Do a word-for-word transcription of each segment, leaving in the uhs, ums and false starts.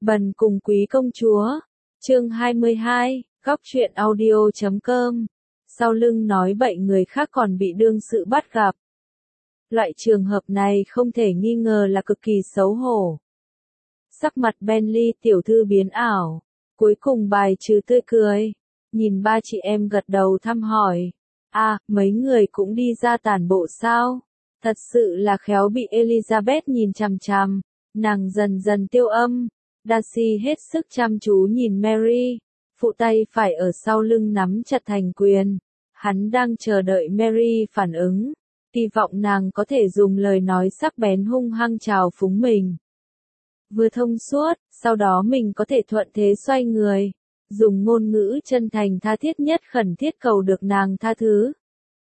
Bần cùng quý công chúa. Chương hai mươi hai, góc truyện audio chấm com. Sau lưng nói bậy người khác còn bị đương sự bắt gặp. Loại trường hợp này không thể nghi ngờ là cực kỳ xấu hổ. Sắc mặt Bentley tiểu thư biến ảo, cuối cùng bài trừ tươi cười, nhìn ba chị em gật đầu thăm hỏi. À, mấy người cũng đi ra tản bộ sao? Thật sự là khéo bị Elizabeth nhìn chằm chằm, nàng dần dần tiêu âm. Darcy hết sức chăm chú nhìn Mary, phụ tay phải ở sau lưng nắm chặt thành quyền. Hắn đang chờ đợi Mary phản ứng, hy vọng nàng có thể dùng lời nói sắc bén hung hăng trào phúng mình. Vừa thông suốt, sau đó mình có thể thuận thế xoay người, dùng ngôn ngữ chân thành tha thiết nhất khẩn thiết cầu được nàng tha thứ.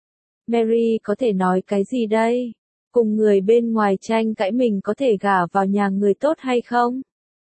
Mary có thể nói cái gì đây? Cùng người bên ngoài tranh cãi mình có thể gả vào nhà người tốt hay không?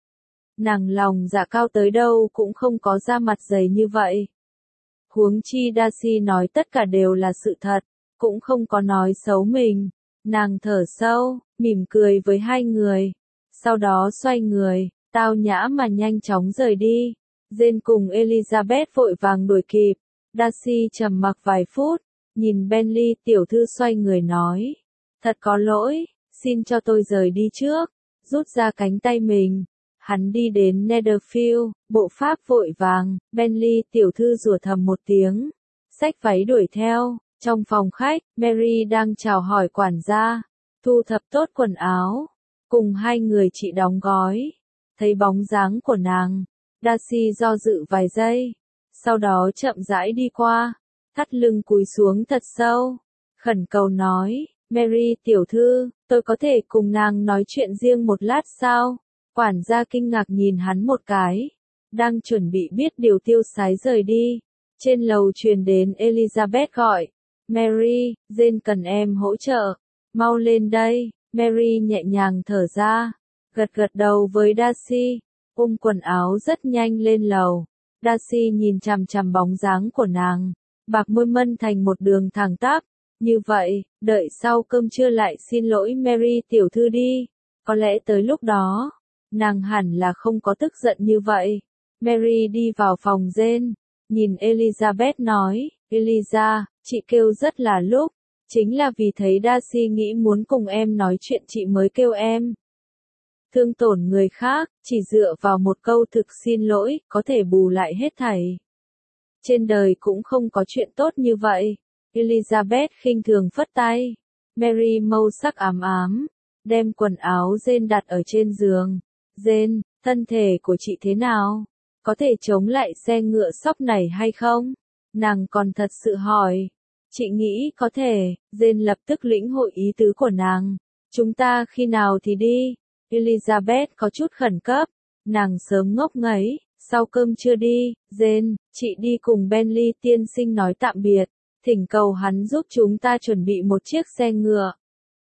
Nàng lòng dạ cao tới đâu cũng không có da mặt dày như vậy. Huống chi Darcy nói tất cả đều là sự thật, cũng không có nói xấu mình. Nàng thở sâu, mỉm cười với hai người, sau đó xoay người, tao nhã mà nhanh chóng rời đi. Jane cùng Elizabeth vội vàng đuổi kịp. Darcy trầm mặc vài phút, nhìn Bentley tiểu thư xoay người nói, thật có lỗi, xin cho tôi rời đi trước, rút ra cánh tay mình. Hắn đi đến Netherfield, bộ pháp vội vàng, Bentley tiểu thư rủa thầm một tiếng, xách váy đuổi theo. Trong phòng khách, Mary đang chào hỏi quản gia, thu thập tốt quần áo, cùng hai người chị đóng gói. Thấy bóng dáng của nàng, Darcy do dự vài giây, sau đó chậm rãi đi qua, thắt lưng cúi xuống thật sâu, khẩn cầu nói, Mary tiểu thư, tôi có thể cùng nàng nói chuyện riêng một lát sao? Quản gia kinh ngạc nhìn hắn một cái, đang chuẩn bị biết điều tiêu sái rời đi. Trên lầu truyền đến Elizabeth gọi, Mary, Jane cần em hỗ trợ, mau lên đây. Mary nhẹ nhàng thở ra, gật gật đầu với Darcy, ôm quần áo rất nhanh lên lầu. Darcy nhìn chằm chằm bóng dáng của nàng, bạc môi mân thành một đường thẳng tắp. Như vậy, đợi sau cơm trưa lại xin lỗi Mary tiểu thư đi, có lẽ tới lúc đó, nàng hẳn là không có tức giận như vậy. Mary đi vào phòng Jane, nhìn Elizabeth nói, Eliza, chị kêu rất là lúc, chính là vì thấy Darcy nghĩ muốn cùng em nói chuyện chị mới kêu em. Thương tổn người khác, chỉ dựa vào một câu thực xin lỗi, có thể bù lại hết thảy. Trên đời cũng không có chuyện tốt như vậy. Elizabeth khinh thường phất tay. Mary màu sắc ám ám, đem quần áo Jane đặt ở trên giường. Jane, thân thể của chị thế nào? Có thể chống lại xe ngựa sóc này hay không? Nàng còn thật sự hỏi. Chị nghĩ có thể. Jane lập tức lĩnh hội ý tứ của nàng. Chúng ta khi nào thì đi? Elizabeth có chút khẩn cấp. Nàng sớm ngốc nghếch. Sau cơm trưa đi. Jane, chị đi cùng Bentley tiên sinh nói tạm biệt. Thỉnh cầu hắn giúp chúng ta chuẩn bị một chiếc xe ngựa.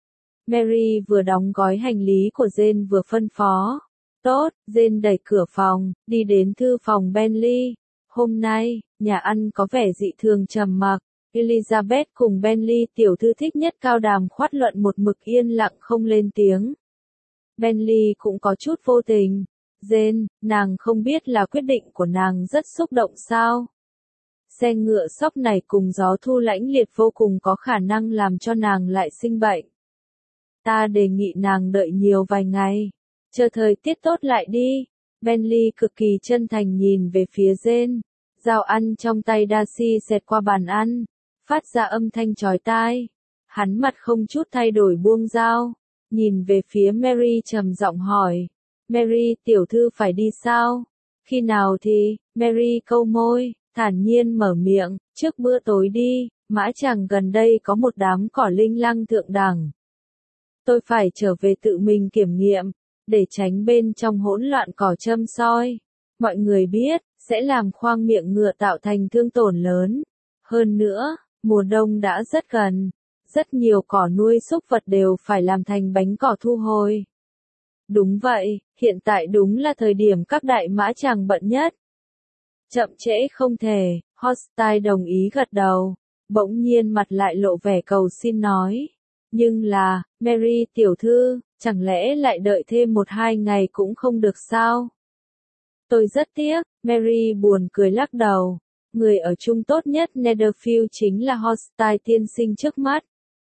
Mary vừa đóng gói hành lý của Jane vừa phân phó. Tốt, Jane đẩy cửa phòng, đi đến thư phòng Bentley. Hôm nay, nhà ăn có vẻ dị thường trầm mặc. Elizabeth cùng Bentley tiểu thư thích nhất cao đàm khoát luận một mực yên lặng không lên tiếng. Bentley cũng có chút vô tình. Jane, nàng không biết là quyết định của nàng rất xúc động sao? Xe ngựa sóc này cùng gió thu lãnh liệt vô cùng có khả năng làm cho nàng lại sinh bệnh. Ta đề nghị nàng đợi nhiều vài ngày, chờ thời tiết tốt lại đi. Bentley cực kỳ chân thành nhìn về phía Jane. Dao ăn trong tay Darcy xẹt qua bàn ăn, phát ra âm thanh chói tai. Hắn mặt không chút thay đổi buông dao, nhìn về phía Mary trầm giọng hỏi. Mary tiểu thư phải đi sao? Khi nào thì? Mary câu môi, thản nhiên mở miệng, trước bữa tối đi, mã chàng gần đây có một đám cỏ linh lăng thượng đẳng. Tôi phải trở về tự mình kiểm nghiệm, để tránh bên trong hỗn loạn cỏ châm soi. Mọi người biết, sẽ làm khoang miệng ngựa tạo thành thương tổn lớn. Hơn nữa, mùa đông đã rất gần, rất nhiều cỏ nuôi súc vật đều phải làm thành bánh cỏ thu hồi. Đúng vậy, hiện tại đúng là thời điểm các đại mã chàng bận nhất. Chậm trễ không thể, Hostile đồng ý gật đầu, bỗng nhiên mặt lại lộ vẻ cầu xin nói. Nhưng là, Mary tiểu thư, chẳng lẽ lại đợi thêm một hai ngày cũng không được sao? Tôi rất tiếc, Mary buồn cười lắc đầu. Người ở chung tốt nhất Netherfield chính là Hostile tiên sinh trước mắt.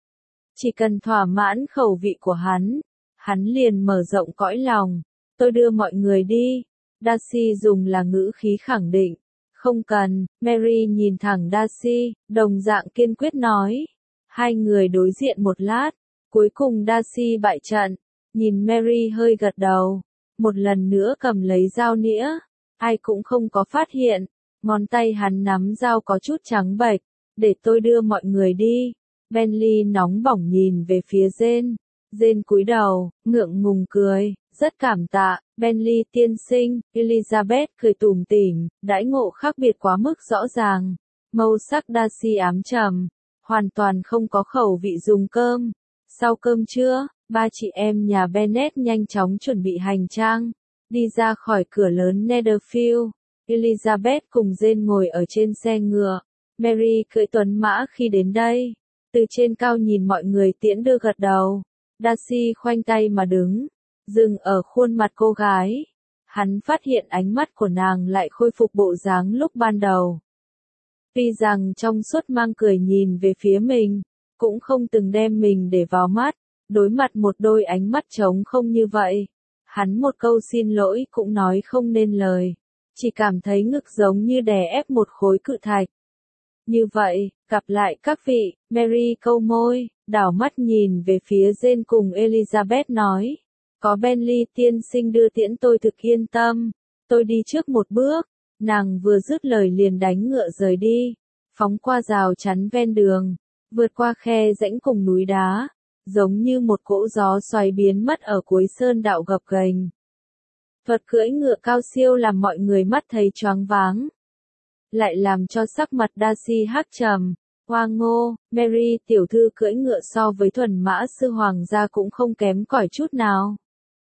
Chỉ cần thỏa mãn khẩu vị của hắn, hắn liền mở rộng cõi lòng. Tôi đưa mọi người đi. Darcy dùng là ngữ khí khẳng định. Không cần, Mary nhìn thẳng Darcy, đồng dạng kiên quyết nói. Hai người đối diện một lát, cuối cùng Darcy bại trận, nhìn Mary hơi gật đầu, một lần nữa cầm lấy dao nĩa, ai cũng không có phát hiện, ngón tay hắn nắm dao có chút trắng bệch, để tôi đưa mọi người đi. Bentley nóng bỏng nhìn về phía Jane, Jane cúi đầu, ngượng ngùng cười, rất cảm tạ, Bentley tiên sinh, Elizabeth cười tủm tỉm, đãi ngộ khác biệt quá mức rõ ràng, màu sắc Darcy ám trầm, hoàn toàn không có khẩu vị dùng cơm. Sau cơm trưa, ba chị em nhà Bennet nhanh chóng chuẩn bị hành trang, đi ra khỏi cửa lớn Netherfield. Elizabeth cùng Jane ngồi ở trên xe ngựa, Mary cưỡi tuấn mã khi đến đây, từ trên cao nhìn mọi người tiễn đưa gật đầu. Darcy khoanh tay mà đứng, dừng ở khuôn mặt cô gái. Hắn phát hiện ánh mắt của nàng lại khôi phục bộ dáng lúc ban đầu. Tuy rằng trong suốt mang cười nhìn về phía mình, cũng không từng đem mình để vào mắt, đối mặt một đôi ánh mắt trống không như vậy. Hắn một câu xin lỗi cũng nói không nên lời, chỉ cảm thấy ngực giống như đè ép một khối cự thạch. Như vậy, gặp lại các vị, Mary câu môi, đảo mắt nhìn về phía Jane cùng Elizabeth nói. Có Bentley tiên sinh đưa tiễn tôi thực yên tâm, tôi đi trước một bước. Nàng vừa dứt lời liền đánh ngựa rời đi, phóng qua rào chắn ven đường, vượt qua khe rãnh cùng núi đá, giống như một cỗ gió xoáy biến mất ở cuối sơn đạo gập ghềnh. Thuật cưỡi ngựa cao siêu làm mọi người mắt thấy choáng váng, lại làm cho sắc mặt Darcy hắc trầm. Hoa ngô, Mary tiểu thư cưỡi ngựa so với thuần mã sư hoàng gia cũng không kém cỏi chút nào.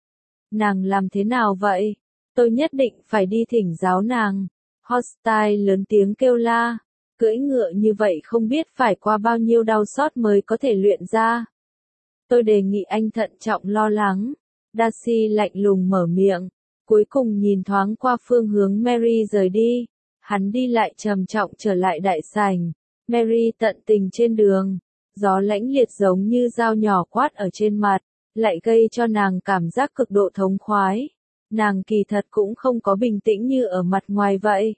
Nàng làm thế nào vậy? Tôi nhất định phải đi thỉnh giáo nàng. Hostile lớn tiếng kêu la. Cưỡi ngựa như vậy không biết phải qua bao nhiêu đau xót mới có thể luyện ra. Tôi đề nghị anh thận trọng lo lắng. Darcy lạnh lùng mở miệng, cuối cùng nhìn thoáng qua phương hướng Mary rời đi. Hắn đi lại trầm trọng trở lại đại sảnh. Mary tận tình trên đường, gió lãnh liệt giống như dao nhỏ quát ở trên mặt, lại gây cho nàng cảm giác cực độ thống khoái. Nàng kỳ thật cũng không có bình tĩnh như ở mặt ngoài vậy.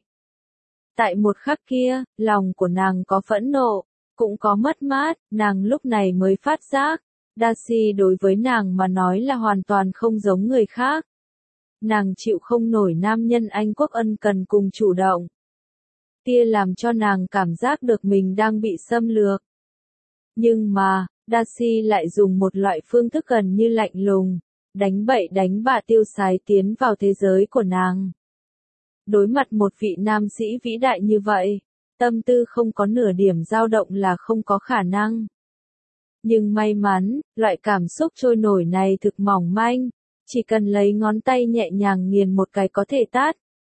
Tại một khắc kia, lòng của nàng có phẫn nộ, cũng có mất mát, nàng lúc này mới phát giác. Darcy đối với nàng mà nói là hoàn toàn không giống người khác. Nàng chịu không nổi nam nhân Anh quốc ân cần cùng chủ động. Tia làm cho nàng cảm giác được mình đang bị xâm lược. Nhưng mà, Darcy lại dùng một loại phương thức gần như lạnh lùng, đánh bậy đánh bạ tiêu sái tiến vào thế giới của nàng. Đối mặt một vị nam sĩ vĩ đại như vậy, tâm tư không có nửa điểm dao động là không có khả năng. Nhưng may mắn, loại cảm xúc trôi nổi này thực mỏng manh, chỉ cần lấy ngón tay nhẹ nhàng nghiền một cái có thể tát.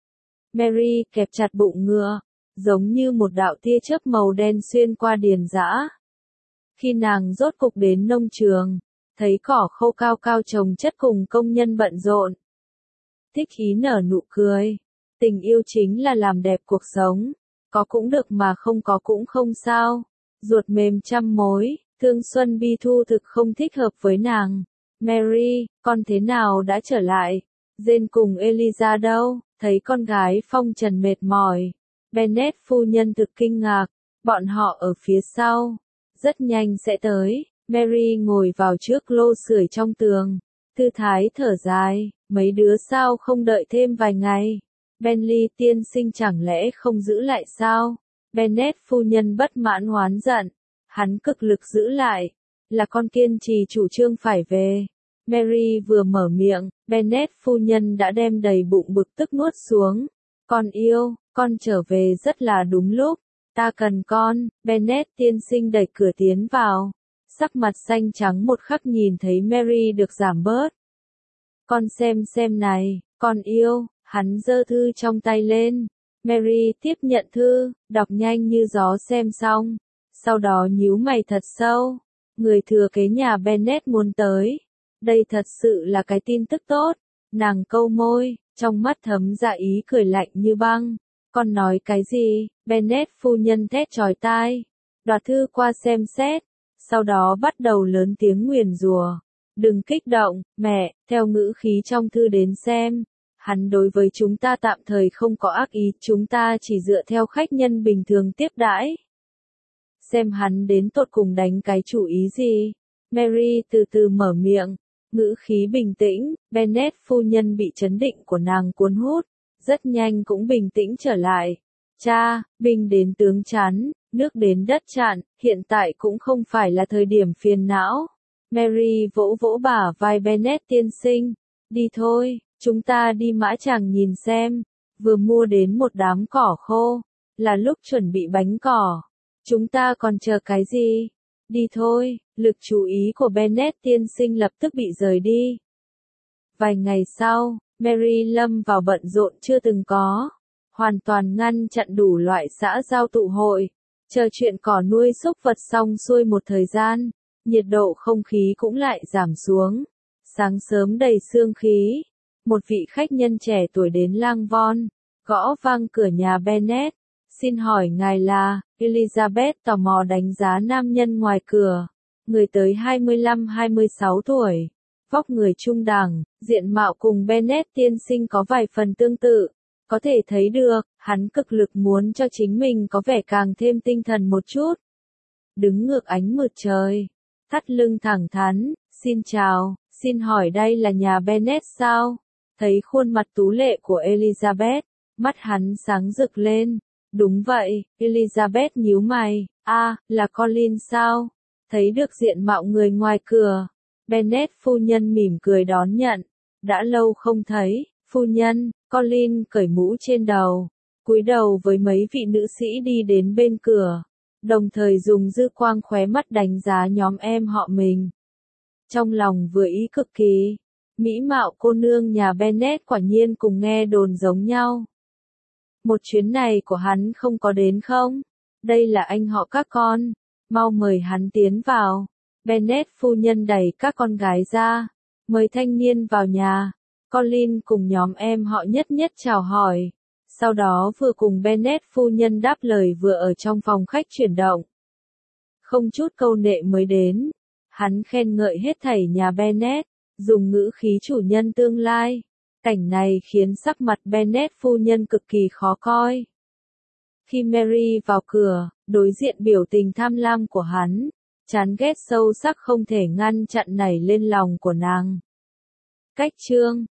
Mary kẹp chặt bụng ngựa, giống như một đạo tia chớp màu đen xuyên qua điền dã. Khi nàng rốt cục đến nông trường, thấy cỏ khô cao cao trồng chất cùng công nhân bận rộn. Thích ý nở nụ cười. Tình yêu chính là làm đẹp cuộc sống. Có cũng được mà không có cũng không sao. Ruột mềm trăm mối, thương xuân bi thu thực không thích hợp với nàng. Mary, con thế nào đã trở lại? Jane cùng Eliza đâu? Thấy con gái phong trần mệt mỏi. Bennet phu nhân thực kinh ngạc. Bọn họ ở phía sau. Rất nhanh sẽ tới. Mary ngồi vào trước lô sưởi trong tường. Thư thái thở dài. Mấy đứa sao không đợi thêm vài ngày? Bentley tiên sinh chẳng lẽ không giữ lại sao? Bennet phu nhân bất mãn oán giận. Hắn cực lực giữ lại. Là con kiên trì chủ trương phải về. Mary vừa mở miệng, Bennet phu nhân đã đem đầy bụng bực tức nuốt xuống. Con yêu, con trở về rất là đúng lúc. Ta cần con. Bennet tiên sinh đẩy cửa tiến vào. Sắc mặt xanh trắng một khắc nhìn thấy Mary được giảm bớt. Con xem xem này, con yêu. Hắn giơ thư trong tay lên. Mary tiếp nhận thư, đọc nhanh như gió xem xong. Sau đó nhíu mày thật sâu. Người thừa kế nhà Bennet muốn tới. Đây thật sự là cái tin tức tốt. Nàng câu môi, trong mắt thấm ra ý cười lạnh như băng. Con nói cái gì? Bennet phu nhân thét chói tai. Đoạt thư qua xem xét, sau đó bắt đầu lớn tiếng nguyền rủa. Đừng kích động, mẹ, theo ngữ khí trong thư đến xem. Hắn đối với chúng ta tạm thời không có ác ý, chúng ta chỉ dựa theo khách nhân bình thường tiếp đãi. Xem hắn đến tột cùng đánh cái chủ ý gì. Mary từ từ mở miệng, ngữ khí bình tĩnh, Bennet phu nhân bị chấn định của nàng cuốn hút, rất nhanh cũng bình tĩnh trở lại. Cha, binh đến tướng chắn, nước đến đất chặn, hiện tại cũng không phải là thời điểm phiền não. Mary vỗ vỗ bả vai Bennet tiên sinh, đi thôi, chúng ta đi mã chàng nhìn xem, vừa mua đến một đám cỏ khô, là lúc chuẩn bị bánh cỏ. Chúng ta còn chờ cái gì? Đi thôi, lực chú ý của Bennet tiên sinh lập tức bị rời đi. Vài ngày sau, Mary lâm vào bận rộn chưa từng có, hoàn toàn ngăn chặn đủ loại xã giao tụ hội, chờ chuyện cỏ nuôi súc vật xong xuôi một thời gian, nhiệt độ không khí cũng lại giảm xuống. Sáng sớm đầy sương khí, một vị khách nhân trẻ tuổi đến lang von, gõ vang cửa nhà Bennet. Xin hỏi ngài là, Elizabeth tò mò đánh giá nam nhân ngoài cửa, người tới hai mươi lăm hai mươi sáu tuổi, vóc người trung đẳng, diện mạo cùng Bennet tiên sinh có vài phần tương tự, có thể thấy được, hắn cực lực muốn cho chính mình có vẻ càng thêm tinh thần một chút. Đứng ngược ánh mượt trời, thắt lưng thẳng thắn, xin chào, xin hỏi đây là nhà Bennet sao? Thấy khuôn mặt tú lệ của Elizabeth, mắt hắn sáng rực lên. Đúng vậy, Elizabeth nhíu mày, a, à, là Colin sao? Thấy được diện mạo người ngoài cửa, Bennet phu nhân mỉm cười đón nhận, đã lâu không thấy, phu nhân. Colin cởi mũ trên đầu, cúi đầu với mấy vị nữ sĩ đi đến bên cửa, đồng thời dùng dư quang khóe mắt đánh giá nhóm em họ mình. Trong lòng vừa ý cực kỳ, mỹ mạo cô nương nhà Bennet quả nhiên cùng nghe đồn giống nhau. Một chuyến này của hắn không có đến không? Đây là anh họ các con, mau mời hắn tiến vào. Bennet phu nhân đẩy các con gái ra, mời thanh niên vào nhà. Colin cùng nhóm em họ nhất nhất chào hỏi, sau đó vừa cùng Bennet phu nhân đáp lời vừa ở trong phòng khách chuyển động. Không chút câu nệ mới đến, hắn khen ngợi hết thảy nhà Bennet, dùng ngữ khí chủ nhân tương lai. Cảnh này khiến sắc mặt Bennet phu nhân cực kỳ khó coi. Khi Mary vào cửa, đối diện biểu tình tham lam của hắn, chán ghét sâu sắc không thể ngăn chặn nảy lên lòng của nàng. Cách chương